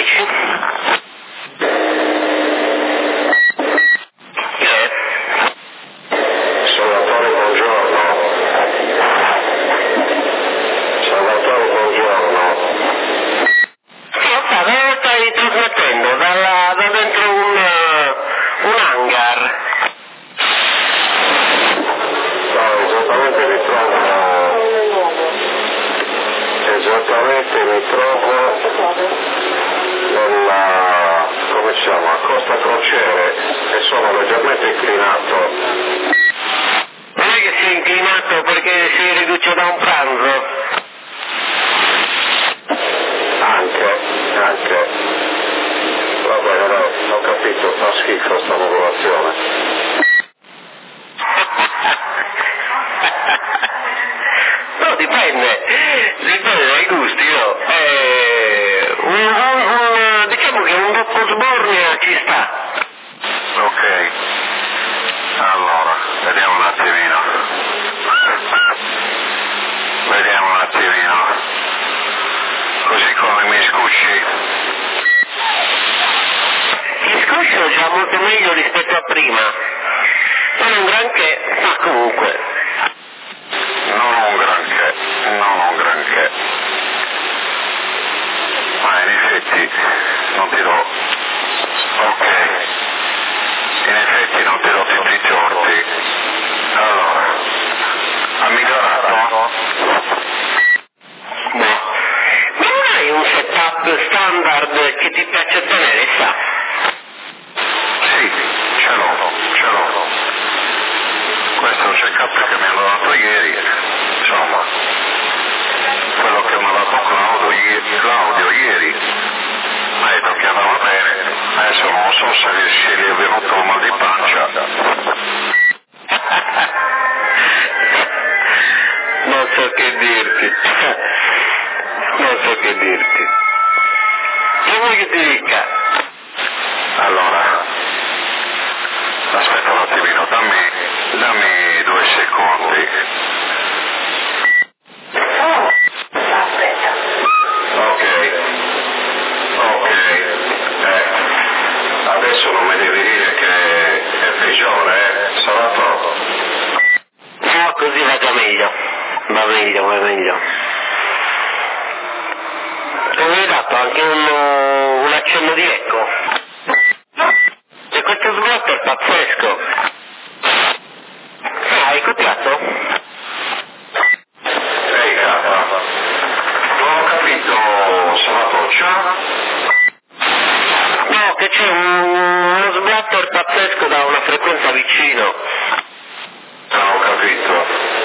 11. Salvatore, buongiorno. Salvatore, buongiorno. Dove stai trasmettendo? Da dentro un hangar. No, esattamente mi trovo nella, come si chiama, Costa Crociere, e sono leggermente inclinato. Non è che sei inclinato perché sei riduce da un pranzo? Anche. Va bene, dai, ho capito, fa schifo sta popolazione. No, dipende dai gusti, no? Diciamo che un dopo sbornia ci sta. Ok, allora, vediamo un attimino. Così come mi scusci. Il scuscio già molto meglio rispetto a prima. Non un granché, ma comunque. Non un granché. Ma in effetti non ti do. Ok. In effetti non ti do tutti i torti. Allora, ha migliorato? No. Ma non hai un setup standard che ti piace tenere, sa? Sì, ce l'ho. Questo è un check-up che mi hanno dato ieri, insomma, quello che mi ha dato Claudio ieri, mi ha detto che andava bene, adesso non so se gli è venuto il mal di pancia. Non so che dirti. Che vuoi che ti dica? Allora, aspetta un attimino, dammi 2 secondi. Ok, adesso non mi devi dire che è peggiore, sarà troppo. No, così va già meglio. Va meglio. E mi hai dato anche un accenno di eco. E questo sblocco è pazzesco. Hai copiato? Ehi capa, non ho capito, Salvatoccia? No, che c'è uno sblatter pazzesco da una frequenza vicino. Non ho capito,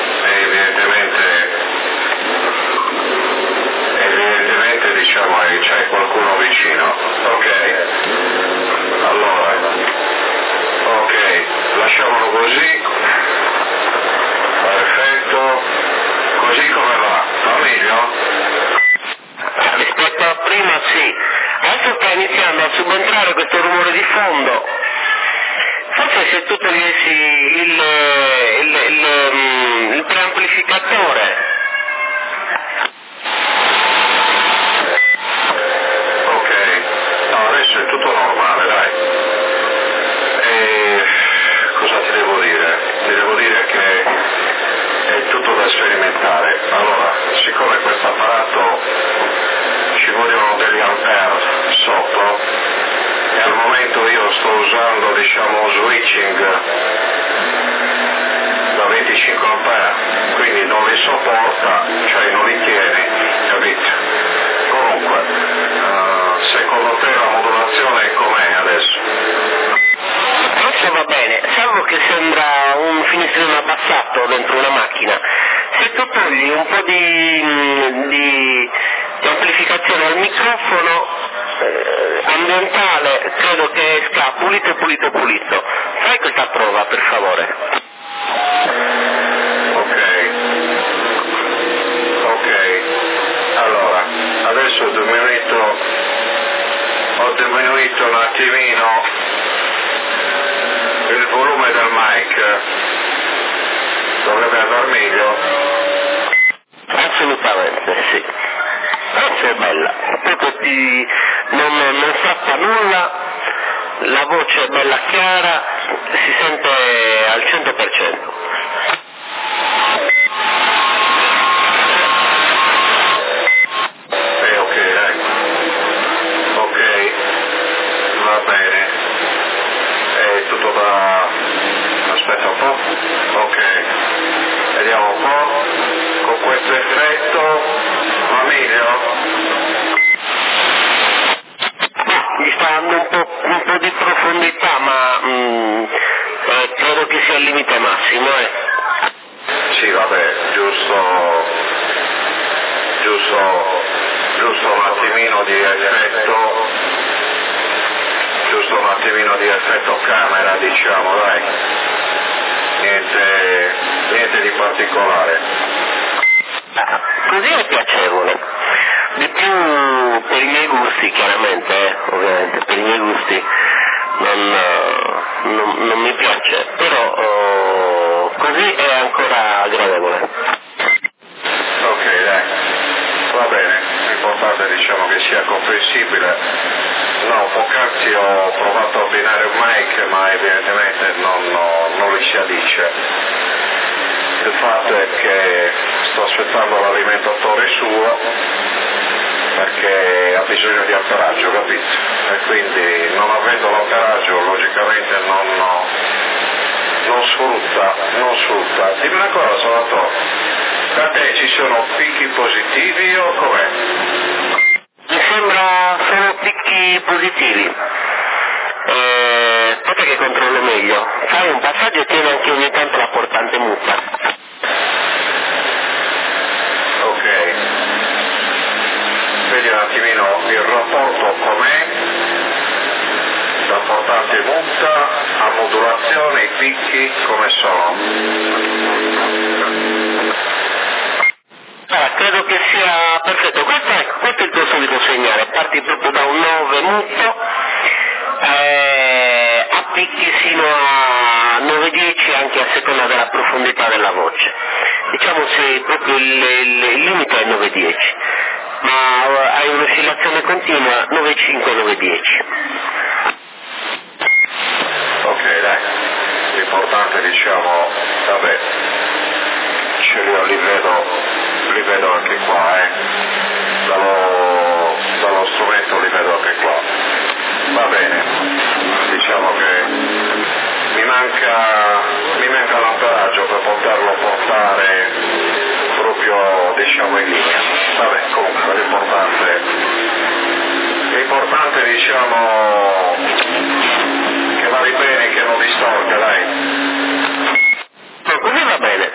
evidentemente diciamo che c'è qualcuno vicino, ok? Allora, ok, lasciamolo così, perfetto, così come va meglio? Rispetto a prima sì. Adesso sta iniziando a subentrare questo rumore di fondo. Forse se tu togliessi il preamplificatore. Ok, no, adesso è tutto normale, dai. E cosa ti devo dire? Ti devo dire che è tutto da sperimentare. Allora, siccome questo apparato ci vogliono degli ampere sotto, e al momento io sto usando, diciamo, switching da 25 ampere, quindi non li sopporta, cioè non li tiene, capito? Comunque, secondo te la modulazione com'è adesso? Adesso va bene, salvo che sembra un finestrino abbassato dentro una macchina. Se tu togli un po' di amplificazione al microfono ambientale, credo che esca pulito. Fai questa prova, per favore. Ok, allora, adesso ho diminuito un attimino il volume del mic, dovrebbe andare meglio? Assolutamente, sì. Forse è bella, proprio non strappa nulla, la voce è bella chiara, si sente al 100%. Aspetta un po', ok, vediamo un po', con questo effetto, va meglio? Gli sta dando un po' di profondità, ma credo che sia al limite massimo. Sì, vabbè, giusto un attimino di effetto camera, diciamo, dai. Niente di particolare. Così è piacevole, di più per i miei gusti, chiaramente, ovviamente, per i miei gusti non mi piace, però così è ancora gradevole. Ok, dai, va bene, l'importante diciamo che sia comprensibile. No, poc'anzi ho provato a abbinare un mic, ma evidentemente non li si addice. Il fatto è che sto aspettando l'alimentatore suo perché ha bisogno di amperaggio, capito? E quindi non avendo l'amperaggio logicamente non sfrutta. Dimmi una cosa, Salvatore, da te ci sono picchi positivi o com'è? Mi sembra solo picchi positivi. Aspetta che controllo meglio. Fai un passaggio e tieni anche ogni tanto la portante muta. Ok. Vedi un attimino il rapporto com'è, la portante muta, a modulazione, i picchi come sono. Credo che sia perfetto. Questo è il tuo solito segnale. Parti proprio da un 9 muto, a picchi fino a 9-10 anche a seconda della profondità della voce. Diciamo se proprio il limite è 9-10, ma hai un'oscillazione continua 9-5-9-10. Ok, dai, l'importante diciamo, vabbè, li vedo anche qua, dallo strumento li vedo anche qua. Va bene, diciamo che mi manca l'amperaggio per poterlo portare proprio diciamo in linea. Vabbè, comunque l'importante diciamo che va bene, che non distorga, dai. No, così va bene,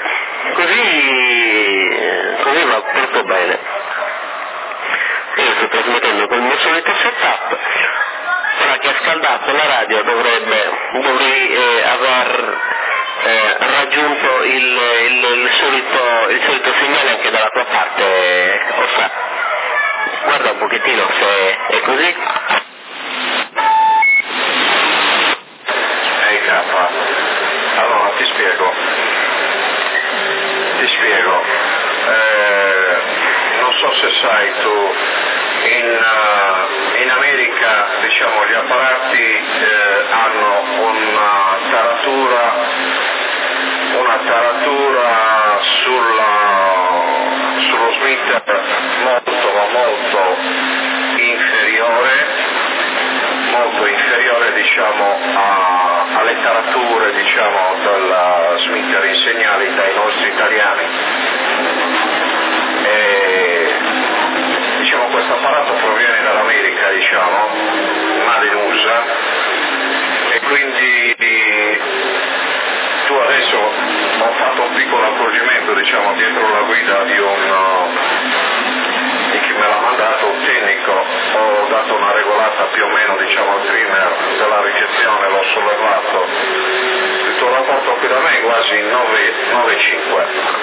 così va tutto bene. Io sto trasmettendo col mio solito setup. Ora che ha scaldato la radio dovrei aver raggiunto il solito segnale anche dalla tua parte, Ossa. Guarda un pochettino se è così. Ehi K, allora ti spiego. Non so se sai tu, in America diciamo gli apparati hanno una taratura sullo Smith molto inferiore diciamo alle tarature diciamo della Smith in segnali dai nostri italiani. Diciamo questo apparato proviene dall'America, diciamo, made in USA, e quindi tu adesso ho fatto un piccolo accorgimento, diciamo, dietro la guida di chi me l'ha mandato, un tecnico, ho dato una regolata più o meno, diciamo, al trimmer della ricezione, l'ho sollevato, il tuo rapporto qui da me è quasi 9,5.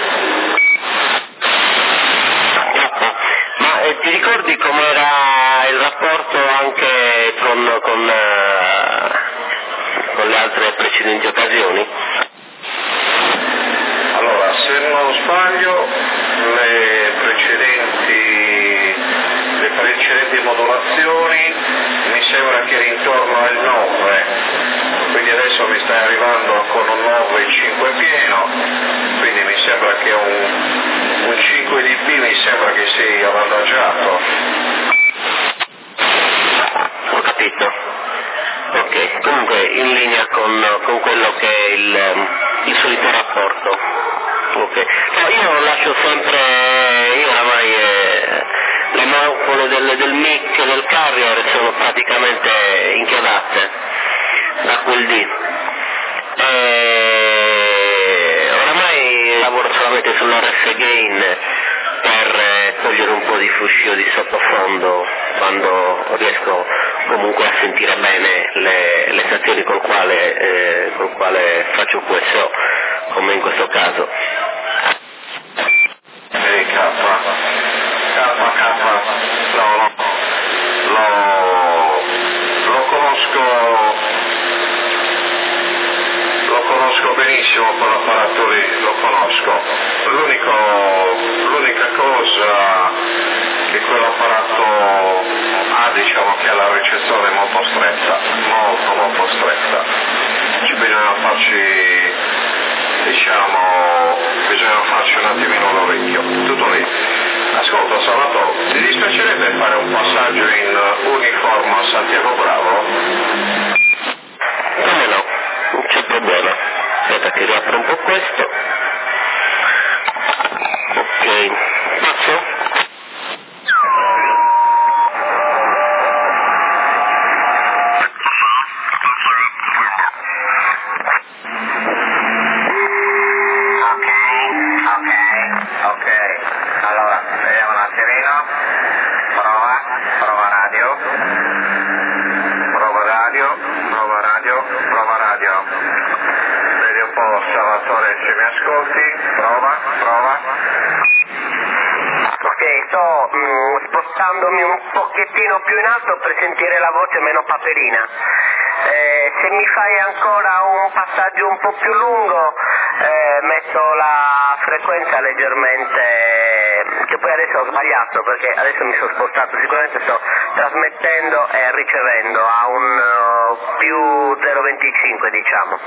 Ti ricordi com'era il rapporto anche con le altre precedenti occasioni? Allora, se non sbaglio, le per eccellenti modulazioni, mi sembra che eri intorno al 9, quindi adesso mi stai arrivando con un 9,5 pieno, quindi mi sembra che un 5 dB mi sembra che sei avvantaggiato. Ho capito. Ok, comunque in linea con quello che è il solito rapporto. Ok. No, io lascio sempre, io oramai le mancole del mic e del carrier sono praticamente inchiodate da quel dì. Oramai lavoro solamente sull'RF Gain per togliere un po' di fruscio di sottofondo quando riesco comunque a sentire bene le stazioni col quale faccio QSO, come in questo caso. Ehi K, lo conosco benissimo quell'apparato lì, lo conosco. L'unica cosa che quell'apparato ha, diciamo che ha la ricezione molto stretta, molto stretta. Bisogna farci un attimino l'orecchio, tutto lì. Ascolta Salvatore, ti dispiacerebbe fare un passaggio in uniforme a Santiago Bravo? Come no, non c'è problema. Aspetta che riapro un po' questo. Ok, passo? Prova radio. Vedi un po' Salvatore se mi ascolti, prova. Ok, sto spostandomi un pochettino più in alto per sentire la voce meno paperina. Se mi fai ancora un passaggio un po' più lungo, metto la frequenza leggermente, che poi adesso ho sbagliato perché adesso mi sono spostato, sicuramente sto trasmettendo e ricevendo a un più 0,25 diciamo.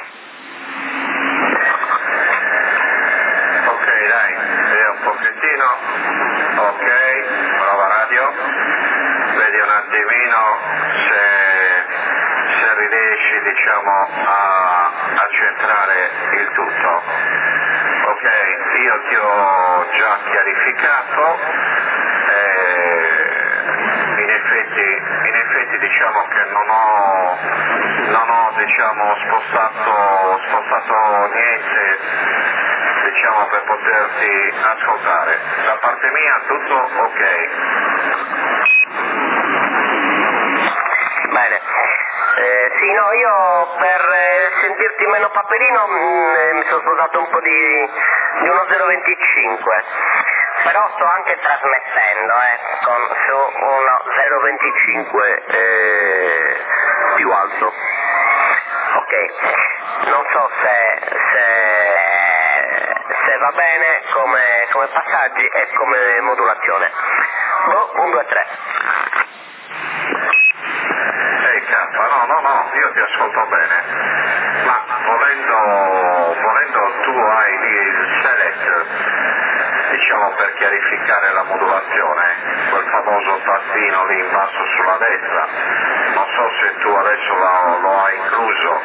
Ok dai, vedi un pochettino, ok, prova radio, vedi un attimino se riesci diciamo a centrare il tutto. Ok, io ti ho già chiarificato, in effetti diciamo che non ho diciamo spostato niente diciamo per poterti ascoltare. Da parte mia tutto ok. Bene. Sì, no, io per sentirti meno paperino mi sono sposato un po' di uno 0,25, però sto anche trasmettendo su uno 0,25 più alto. Ok, non so se va bene come passaggi e come modulazione. 1, 2, 3. Ehi K, no, io ti ascolto bene, ma volendo tu hai lì il select, diciamo per chiarificare la modulazione, quel famoso tastino lì in basso sulla destra, non so se tu adesso lo hai incluso.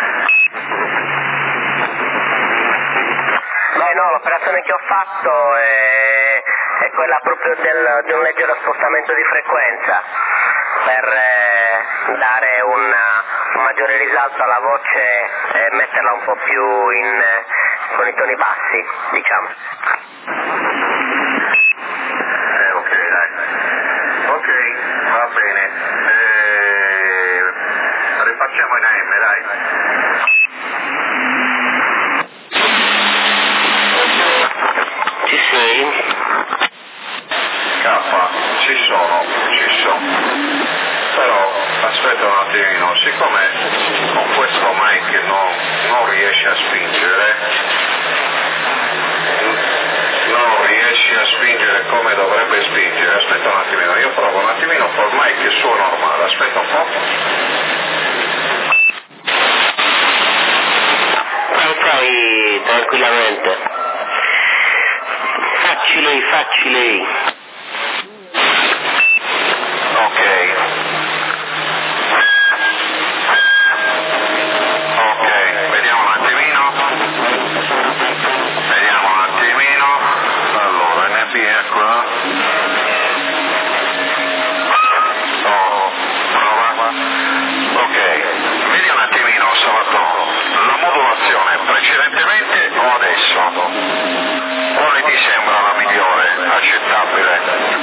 Beh no, l'operazione che ho fatto è quella proprio di un leggero spostamento di frequenza per dare un maggiore risalto alla voce e metterla un po' più con i toni bassi, diciamo. Ok, dai. Ok, va bene. Rifacciamo in AM, dai. Ci sei? K, ci sono. Però aspetta un attimino, siccome con questo mic non riesce a spingere, non riesci a spingere come dovrebbe spingere, aspetta un attimino, io provo un attimino col mic suo normale, aspetta un po'. Poi tranquillamente. Facci lei. Ok, vediamo un attimino. Allora, NB è qua. Prova. Ok, vedi un attimino Salvatore, la modulazione precedentemente o adesso? Quale ti sembra la migliore, accettabile?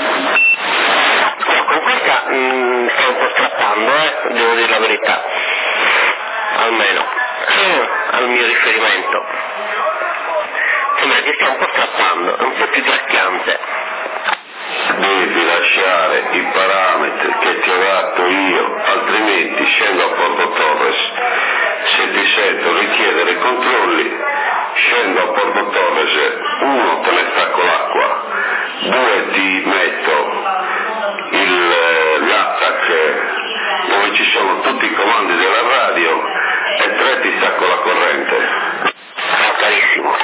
Con questa stai un po' strappando, devo dire la verità, almeno al mio riferimento. Sembra che stia un po' strappando, un po' più gracchiante. Devi lasciare i parametri che ti ho dato io, altrimenti scendo a Porto Torres. Se ti sento richiedere controlli, scendo a Porto Torres, 1 te ne stacco l'acqua, 2 ti metto l'attack dove ci sono tutti i comandi della radio e 3 ti stacco la corrente. Carissimo.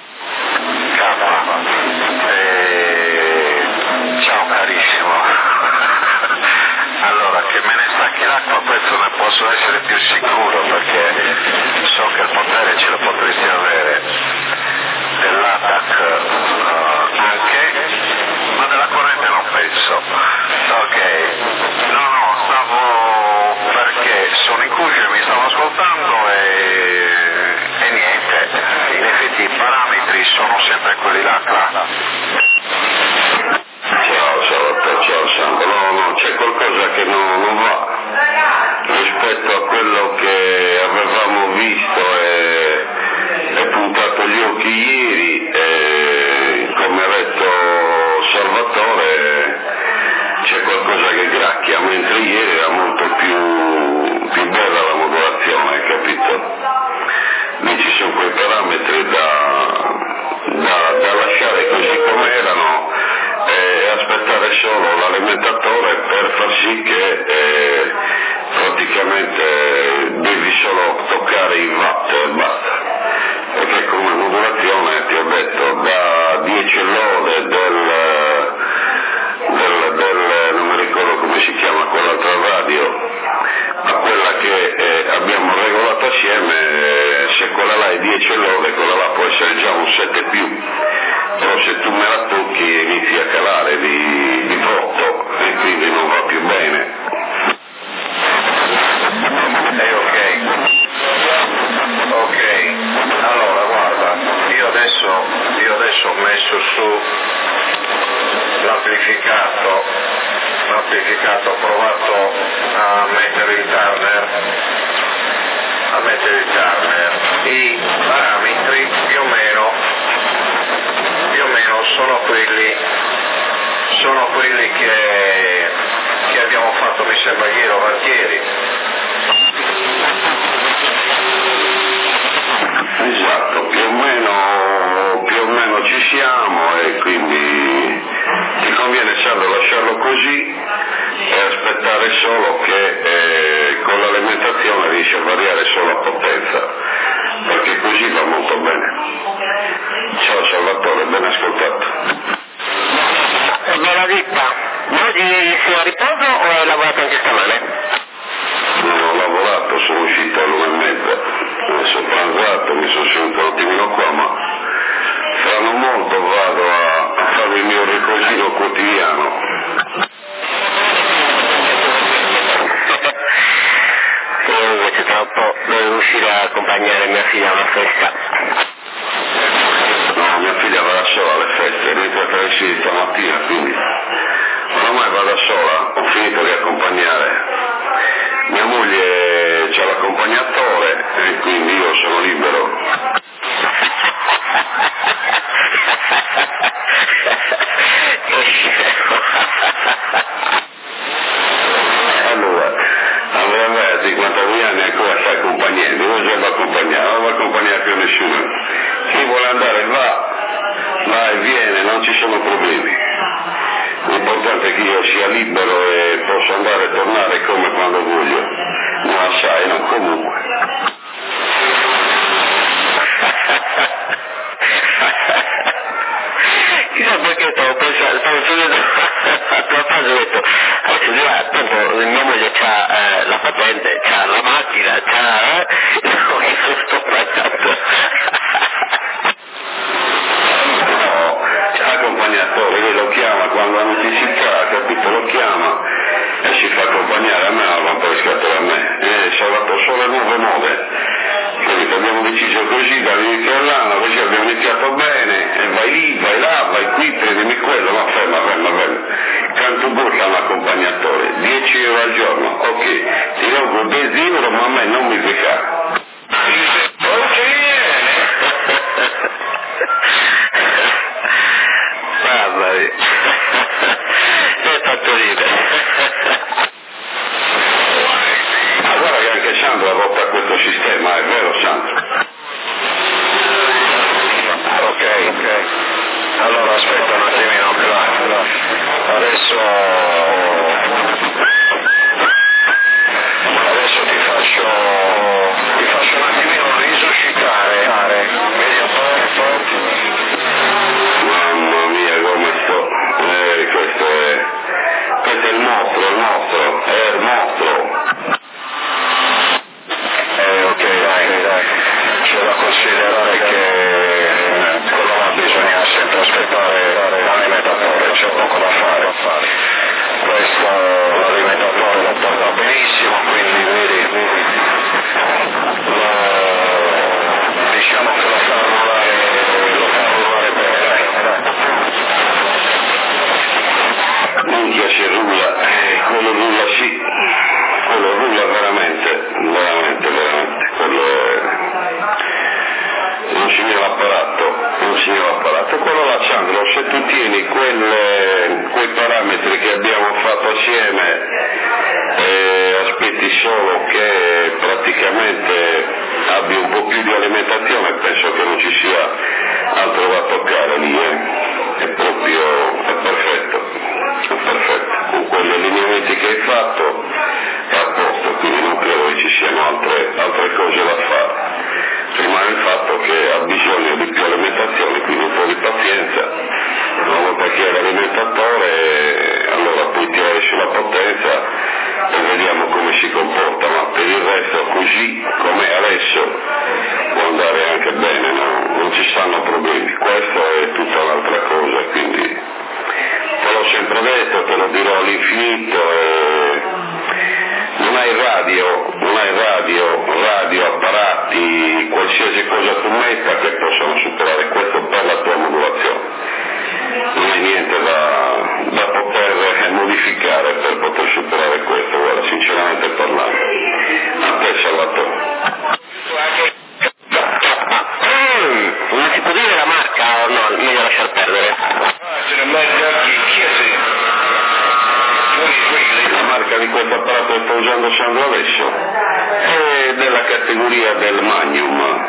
Ciao carissimo. Allora, che me ne stacchi l'acqua, questo ne posso essere più sicuro, perché so che il potere ce lo potresti avere. Dell'attack anche, ma della corrente non penso. Ok, no, stavo, perché sono in cuffia, mi stavo ascoltando e niente, in effetti i parametri sono sempre quelli là. Ciao Sandro, no, c'è qualcosa che non va rispetto a quello che avevamo visto e puntato gli occhi ieri, come ha detto Salvatore, c'è qualcosa che gracchia, mentre ieri era molto più bella la modulazione, capito? Lì ci sono quei parametri da lasciare così come erano e aspettare solo l'alimentatore per far sì che praticamente devi solo toccare i watt e basta, perché come modulazione ti ho detto da 10 lode non mi ricordo come si chiama quell'altra radio, a quella che abbiamo regolato assieme, se quella là è 10 lode, quella là può essere già un 7 più, però se tu me la tocchi inizi a calare di botto e quindi non va più bene. Ok, allora guarda, io adesso ho messo su l'amplificato, ho provato a mettere il turner, i parametri più o meno sono quelli che abbiamo fatto, mi sembra ieri o l'altro. Esatto, più o meno ci siamo e quindi ti conviene Sandro lasciarlo così e aspettare solo che con l'alimentazione riesci a variare solo la potenza, perché così va molto bene. Ciao Salvatore, ben ascoltato. Bella vita. Oggi sei a riposo o hai lavorato anche stamane? Non ho lavorato, sono uscito all'1:30, adesso ho pranzato, mi sono seduto un attimino qua, ma fra non molto vado a fare il mio riposino quotidiano. Io invece tra un po' devo uscire a accompagnare mia figlia a una festa. No, mia figlia va da sola alle feste, rientra tra le 6 stamattina, quindi oramai va da sola, ho finito di accompagnare. Mia moglie c'ha l'accompagnatore e quindi io sono libero. Allora me di 50.000 anni ancora sta accompagnando, non si va a accompagnare, non va a accompagnare più nessuno. Chi vuole andare va e viene, io sia libero e posso andare e tornare come quando voglio, ma sai, non comunque. Chissà perché stavo seguendo la tua frase, ho detto, adesso dirà, tanto mia moglie c'ha la patente, c'ha la macchina, c'ha... no, che sto parlando. Accompagnatore, lui lo chiama quando ha necessità, capito? Lo chiama e si fa accompagnare a me, ma non può riscattare a me. Salvato solo nuove mode. Quindi abbiamo deciso così dall'inizio dell'anno, così abbiamo iniziato bene, e vai lì, vai là, vai qui, prendimi quello, ma ferma. Canto burla un accompagnatore, 10 euro al giorno, ok, ti do il benzino, ma a me non mi becca. Mamma mia, mi hai fatto ridere. Ma guarda che anche Sandro adotta questo sistema, è vero Sandro? Ok. Allora aspetta un attimino, adesso ti faccio un attimino risuscitare. Vedi un po'? Mamma mia come sto, questo è il mostro, Ok, dai, c'è da considerare che quello là bisogna sempre aspettare l'alimentatore, c'è poco da fare. Questo l'alimentatore lo porta benissimo, quindi vedi, diciamo che lo fa rullare bene, dai. minchia si rulla, quello rulla sì, quello rulla veramente, quello è un signor apparato, quello là Sandro, se tu tieni quei parametri che abbiamo fatto assieme aspetti solo che praticamente abbia un po' più di alimentazione, penso che non ci sia altro da toccare lì, è perfetto, con quegli allineamenti che hai fatto è a posto, quindi non credo che ci siano altre cose da fare. Rimane il fatto che ha bisogno di più alimentazione, quindi un po' di pazienza, una volta che è l'alimentatore allora puoi tirare sulla potenza e vediamo come si comporta, ma per il resto così come adesso può andare anche bene, non ci stanno problemi, questo è tutta un'altra cosa, quindi te l'ho sempre detto, te lo dirò all'infinito, non hai radio, apparati, qualsiasi cosa tu metta che possono superare questo per la tua modulazione. Non hai niente da poter modificare per poter superare questo, guarda, sinceramente parlando. A te Salvatore. Non si può dire la marca o no? Meglio lasciar perdere. La marca di questo apparato che sto usando Sandro adesso è della categoria del Magnum,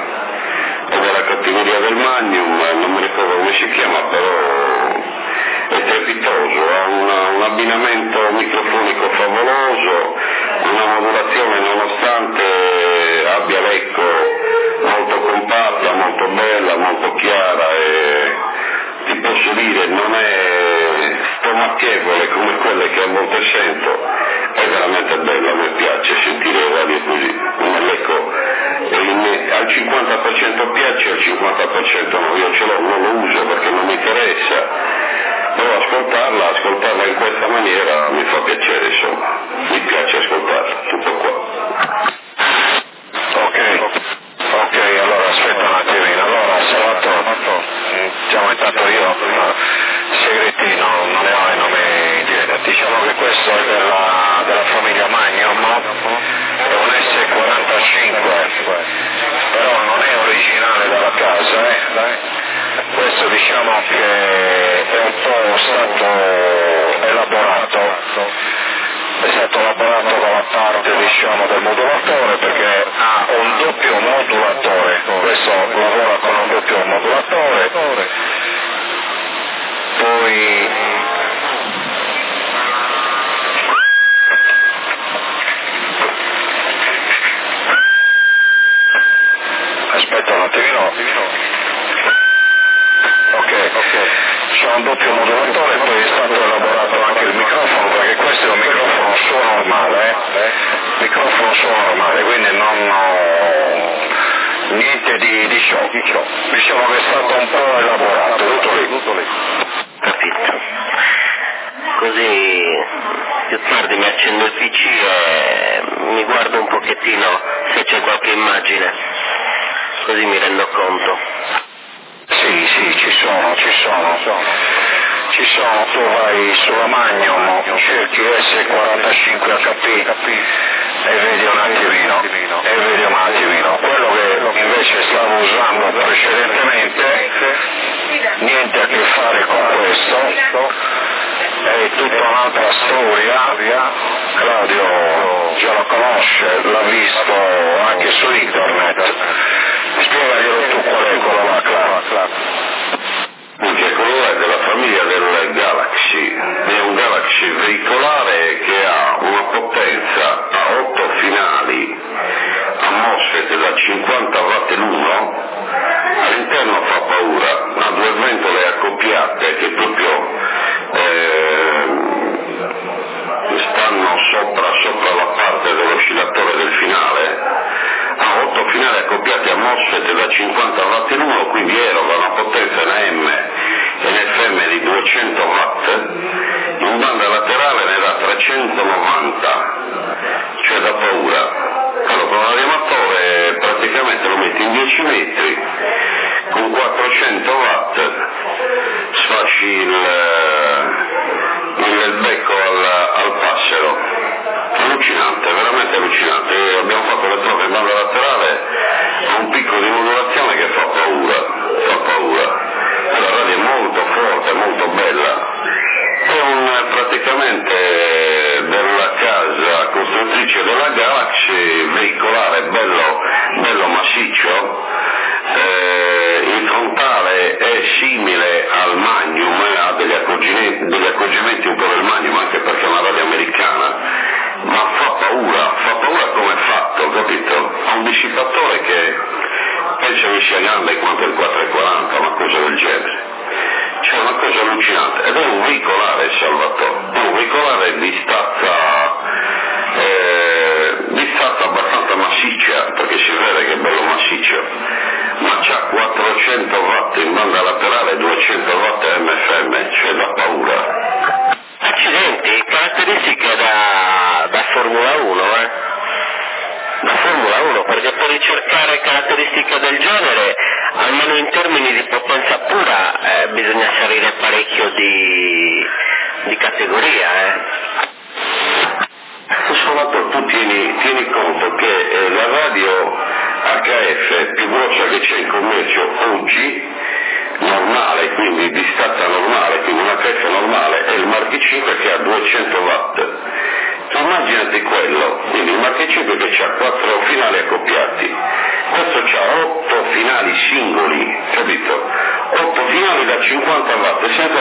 non mi ricordo come si chiama, però è strepitoso, ha un abbinamento microfonico favoloso, una modulazione nonostante abbia l'eco molto compatta, molto bella, molto chiara e ti posso dire non è stomachevole come quelle che a volte sento, è veramente bello, mi piace sentire radio così, l'eco al 50% piace, al 50% no, io ce l'ho, non lo uso perché non mi interessa, però ascoltarla in questa maniera mi fa piacere, insomma, mi piace ascoltarla, tutto qua. Ok, allora aspetta un attimino, allora Salvatore, diciamo intanto io segretino, non ne ho il nome in diretta, diciamo che questo è della famiglia Magnum, è un S45, però non è originale dalla casa, questo diciamo che è un po' stato elaborato dalla parte diciamo del modulatore perché ha un doppio modulatore, questo lavora con un doppio modulatore, poi niente di ciò. Diciamo che è stato un po' elaborato, tutto lì. Capito. Così più tardi mi accendo il PC e mi guardo un pochettino se c'è qualche immagine, così mi rendo conto. Sì, ci sono. Tu vai sulla Magnum, cerchi S45HP e vedi un attimino. Quello che invece stavo usando precedentemente, niente a che fare con questo, è tutta un'altra storia. Claudio già lo conosce, l'ha visto anche su internet. Spiegaglielo tu qual è quello là, Claudio. Quello è della famiglia del Galaxy, è un Galaxy veicolare che ha una potenza a 8 finali a MOSFET da 50 watt l'uno, all'interno fa paura, ha 2 ventole accoppiate che proprio stanno sopra la parte dell'oscillatore del finale, ha 8 finali accoppiati a MOSFET da 50 watt l'uno, quindi eroga una potenza in AM e in FM di 200 watt, in banda laterale ne dà 390, cioè da paura. Allora con un radioamatore praticamente lo metti in 10 metri, con 400 watt sfasci il becco al passero. Allucinante, veramente allucinante. Abbiamo fatto le prove in banda laterale a un picco di modulazione che fa paura. La radio è molto forte, molto bella. È praticamente della casa costruttrice della Galaxy, veicolare bello massiccio. Il frontale è simile al Magnum, ha degli accorgimenti un po' del Magnum, anche perché è una radio americana, ma fa paura come è fatto, capito? Ha un dissipatore che penso che sia grande quanto il 440, una cosa del genere. C'è una cosa allucinante, ed è un veicolare, Salvatore, è un veicolare di stazza abbastanza massiccia, perché si vede che è bello massiccio, ma c'ha 400 watt in banda laterale e 200 watt MFM, cioè da paura. Accidenti, caratteristiche da Formula 1, Da Formula 1, perché per ricercare caratteristiche del genere, almeno in termini di potenza pura, bisogna salire parecchio di categoria, Salvatore, tu tieni conto che la radio HF più grossa che c'è in commercio oggi, normale, quindi di stazza normale, quindi un HF normale, è il Mark 5 che ha 200 watt. Immaginati quello, quindi il Mark 5 che ha 4 finali accoppiati, questo ha 8 finali singoli, capito? 8 finali da 50 watt senza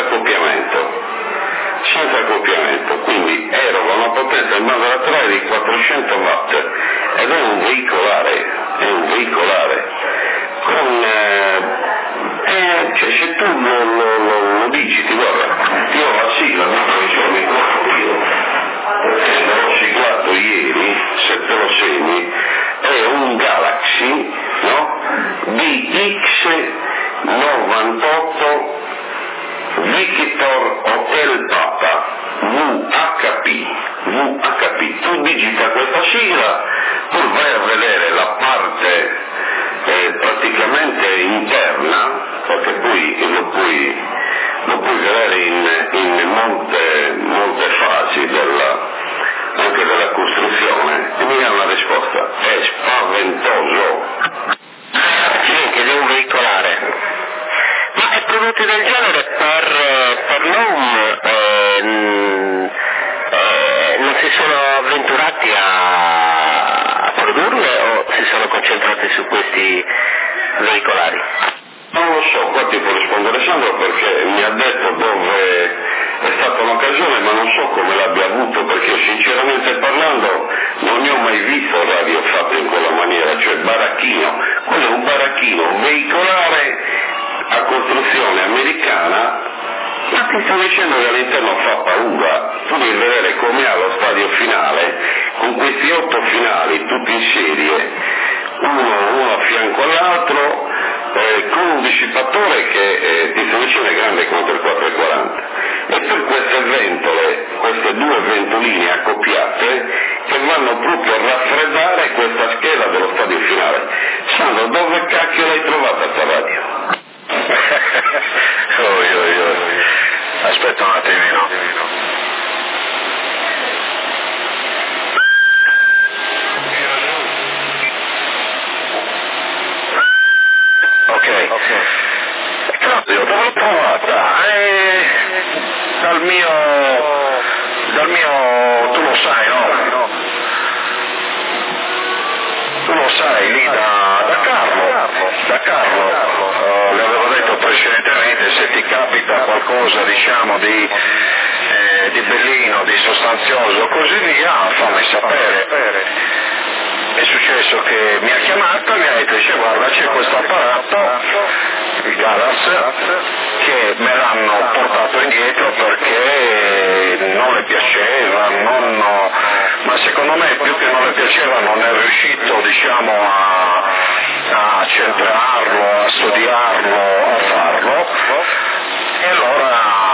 accoppiamento, quindi eroga una potenza in banda laterale di 400 watt ed è un veicolare con cioè se tu lo digiti, guarda, io la sigla non ho il microfono perché l'ho siglato ieri, se te lo segni, è un Galaxy, no? BX98 Victor Hotel Papa VHP. Tu digita questa sigla, poi vai a vedere la parte praticamente interna, perché poi lo puoi vedere in molte fasi anche della costruzione, e mi dà una risposta, è spaventoso. Sì, che è un veicolare. Ma i prodotti del genere per NOM non si sono avventurati a produrle o si sono concentrati su questi veicolari? Non lo so, qua ti può rispondere Sandro perché mi ha detto dove è stata un'occasione, ma non so come l'abbia avuto, perché sinceramente parlando non ne ho mai visto radio fatte in quella maniera, cioè baracchino. Quello è un baracchino veicolare a costruzione americana, ma ti sto dicendo che all'interno fa paura. Tu devi vedere come ha lo stadio finale, con questi 8 finali tutti in serie, uno a fianco all'altro, con un dissipatore che di soluzione è grande quanto il 440, e per queste ventole, queste due ventoline accoppiate che vanno proprio a raffreddare questa scheda dello stadio finale. Sandro, dove cacchio l'hai trovata sta radio? Aspetta un attimino. Ok. Claudio, dove l'ho trovata? Dal mio, tu lo sai, no? Tu lo sai, lì da Carlo. Le avevo detto precedentemente, se ti capita qualcosa, diciamo, di bellino, di sostanzioso, così via, fammi sapere. È successo che mi ha chiamato e mi ha detto, dice, guarda, c'è questo apparato, il Galas, che me l'hanno portato indietro perché non le piaceva, ma secondo me più che non le piaceva non è riuscito, diciamo, a centrarlo, a studiarlo, a farlo, e allora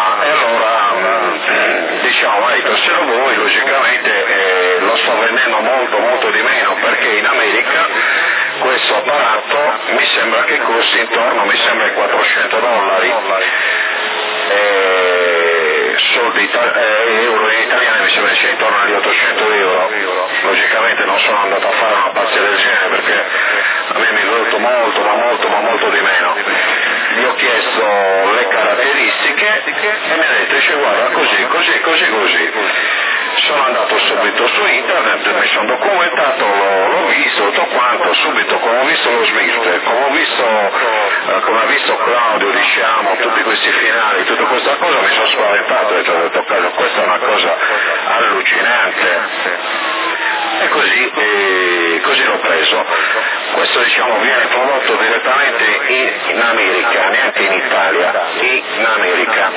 diciamo, ecco, se lo vuoi, logicamente lo sto vendendo molto di meno, perché in America questo apparato mi sembra che costi intorno, mi sembra ai $400, soldi euro in italiani mi sembra sia intorno agli €800. Logicamente non sono andato a fare una pazzia del genere perché a me mi è venuto molto di meno. Gli ho chiesto le caratteristiche e mi ha detto, dice, guarda, così. Sono andato subito su internet, mi sono documentato, l'ho visto, tutto quanto, subito come ho visto lo Smith, come ha visto Claudio, diciamo, tutti questi finali, tutta questa cosa, mi sono spaventato, ho detto, questa è una cosa allucinante. E così l'ho preso. Questo, diciamo, viene prodotto direttamente in America, neanche in Italia, in America.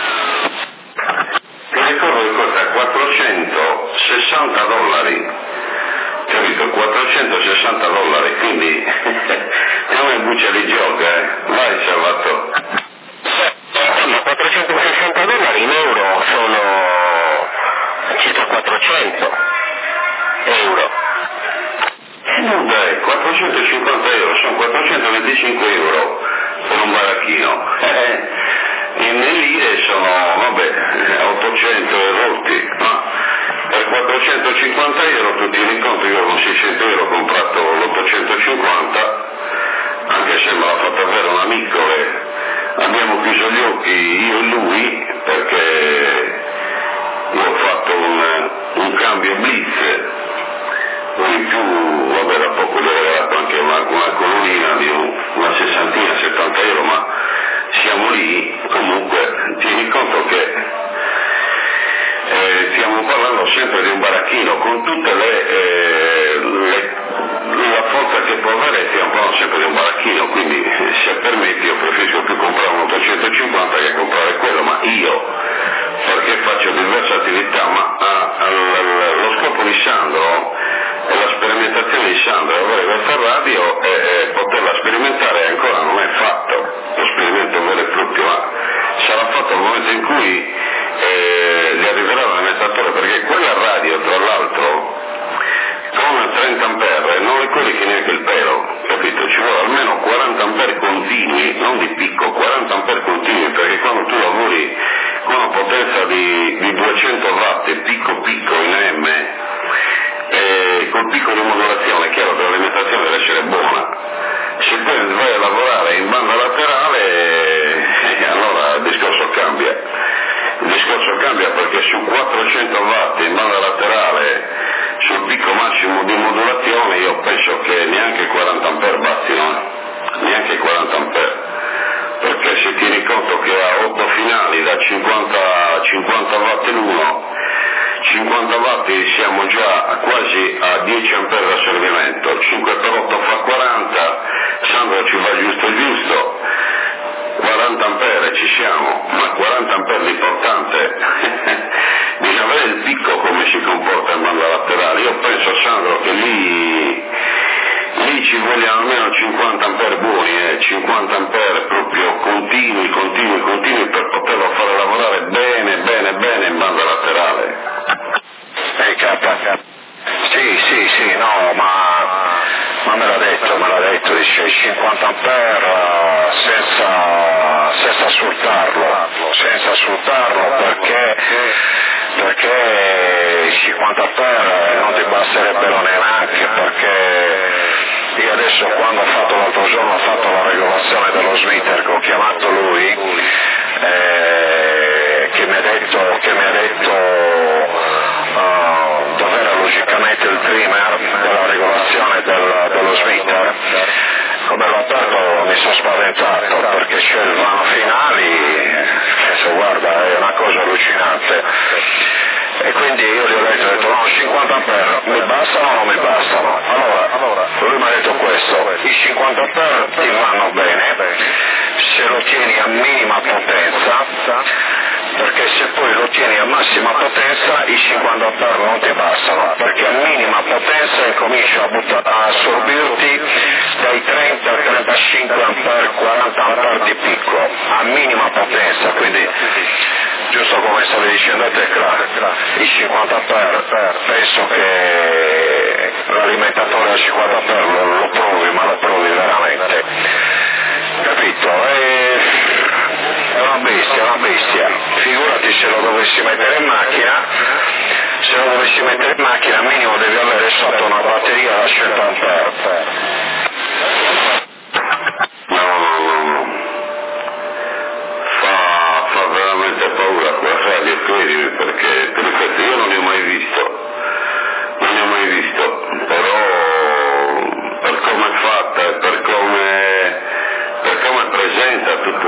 Mi ricordo che costa $460, capito? $460, quindi non è buccia di gioco, vai Salvatore. Ma $460 in euro sono circa 400 euro. Dai, €450, sono €425 per un baracchino. E le lire sono, 800 erotti, ma per €450 tu tieni conto, io con €600 ho comprato l'850, anche se me l'ha fatto avere un amico e abbiamo chiuso gli occhi io e lui, perché io ho fatto un cambio blitz, poi in più, da poco gli ho regalato anche una colonnina di una 60, €70, ma siamo lì. Comunque tieni conto che stiamo parlando sempre di un baracchino con tutte la forza che può avere, stiamo parlando sempre di un baracchino, quindi se permetti io preferisco più comprare un 850 che comprare quello, ma io, perché faccio diverse attività, ma lo scopo di Sandro e la sperimentazione di Sandro è avere questa radio e poterla sperimentare, ancora non è fatto lo sperimento vero e proprio, ma sarà fatto nel momento in cui gli arriverà l'alimentatore, perché quella radio, tra l'altro, con 30 ampere non le corichi neanche il pelo, capito? Ci vuole almeno 40 ampere continui, non di picco, 40 ampere continui, perché quando tu lavori con una potenza di 200 watt, picco in AM, col picco di modulazione, è chiaro che l'alimentazione deve essere buona. Se poi vai a lavorare in banda laterale, allora il discorso cambia. Il discorso cambia perché su 400 watt in banda laterale, sul picco massimo di modulazione, io penso che neanche 40 ampere bastino, neanche 40 ampere. Perché se tieni conto che a 8 finali da 50 watt l'uno, 50 watt siamo già quasi a 10 ampere da servimento, 5 per 8 fa 40, Sandro ci va giusto, 40 ampere ci siamo, ma 40 ampere l'importante bisogna avere il picco come si comporta in banda laterale. Io penso, Sandro, che lì ci 50 ampere proprio continui per poterlo fare lavorare bene in banda laterale. Sì, no, ma me l'ha detto, dice 50 ampere senza sfruttarlo perché 50 ampere non ti basterebbero neanche, perché io adesso l'altro giorno ho fatto la regolazione dello Smith che ho chiamato lui, che mi ha detto dov'era logicamente il trimmer della regolazione dello Smith. Come l'ho aperto mi sono spaventato perché c'è il vano finali, guarda, è una cosa allucinante. E quindi io gli ho detto no, 50 ampere mi bastano o non mi bastano? Allora lui mi ha detto questo: i 50 ampere ti vanno bene se lo tieni a minima potenza, perché se poi lo tieni a massima potenza i 50 ampere non ti bastano, perché a minima potenza incomincia a assorbirti dai 30 al 35 ampere, 40 ampere di picco, a minima potenza. Quindi giusto come stavi dicendo a te, i 50 ampere, penso che l'alimentatore a 50 ampere lo provi, ma lo provi veramente, capito? È una bestia, figurati se lo dovessi mettere in macchina, al minimo devi avere sotto una batteria da 100 ampere. Fa veramente paura quella radio, credimi, perché ti ripeto, io non ne ho mai visto, però per come è fatta e per come presenta tutto,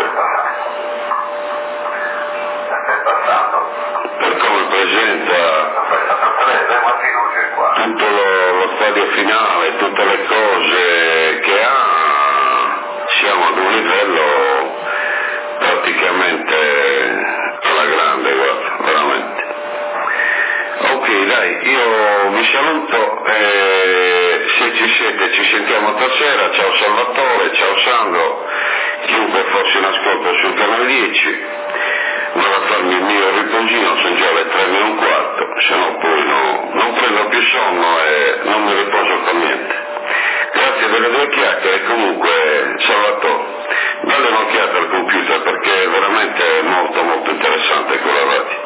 tutto lo stadio finale, tutte le cose che ha, siamo ad un livello praticamente alla grande, guarda, veramente. Ok, dai, io vi saluto, se ci siete ci sentiamo stasera. Ciao Salvatore, ciao Sandro, chiunque fosse in ascolto sul canale 10, vado a farmi il mio riposino, sono già le 3:15, se no poi non prendo più sonno e non mi riposo per niente. Grazie delle due chiacchiere. Comunque Salvatore, dalle un'occhiata al computer perché è veramente molto interessante quella radio,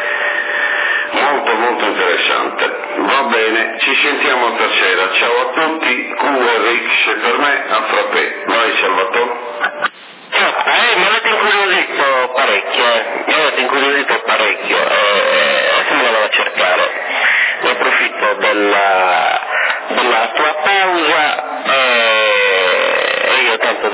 molto interessante. Va bene, ci sentiamo stasera, ciao a tutti, QRX per me, a frappè. Vai Salvatore. Mi avete incuriosito parecchio, adesso me la vado a cercare. Ne approfitto della tua pausa e io tanto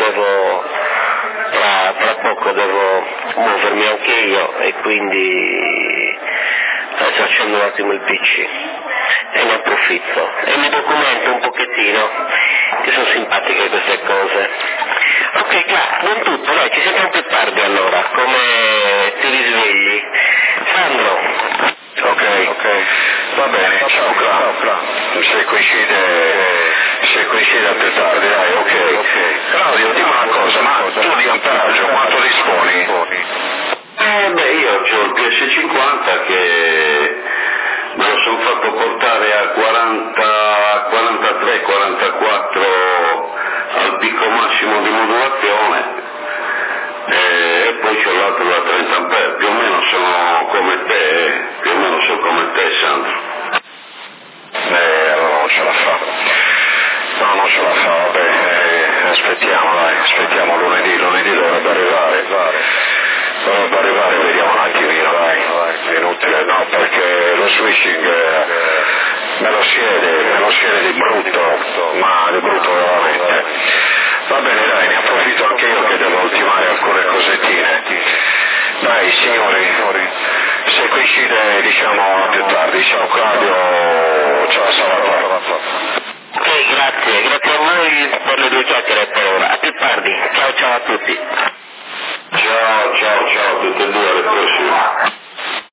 tra poco devo muovermi anche io, e quindi adesso accendo un attimo il PC e ne approfitto e mi documento un pochettino, che sono simpatiche queste cose. Ok, non tutto, dai, ci sentiamo più tardi allora, come ti risvegli. Sandro. Ok, va bene, ciao Cla. Se coincide più tardi, dai, ok. Claudio, dimmi una cosa, ma tu di amperaggio quanto disponi? Io ho il PS50 che me lo sono fatto portare a 43, 44 al picco massimo di modulazione, e poi c'ho l'altro da 30 ampere, più o meno sono come te Sandro. Allora non ce la fa, vabbè, aspettiamo lunedì dovrebbe arrivare, vediamo un attimino, dai, è inutile, no, perché lo switching me lo siede di brutto, ma di brutto veramente. Va bene, dai, ne approfitto anche io che devo ultimare alcune cosettine. Dai signori, se coincide diciamo più tardi. Ciao Claudio, ciao Salvatore. Ok, grazie a voi per le due chiacchiere per ora, a più tardi, ciao a tutti. Ciao a tutti e due, alle prossime.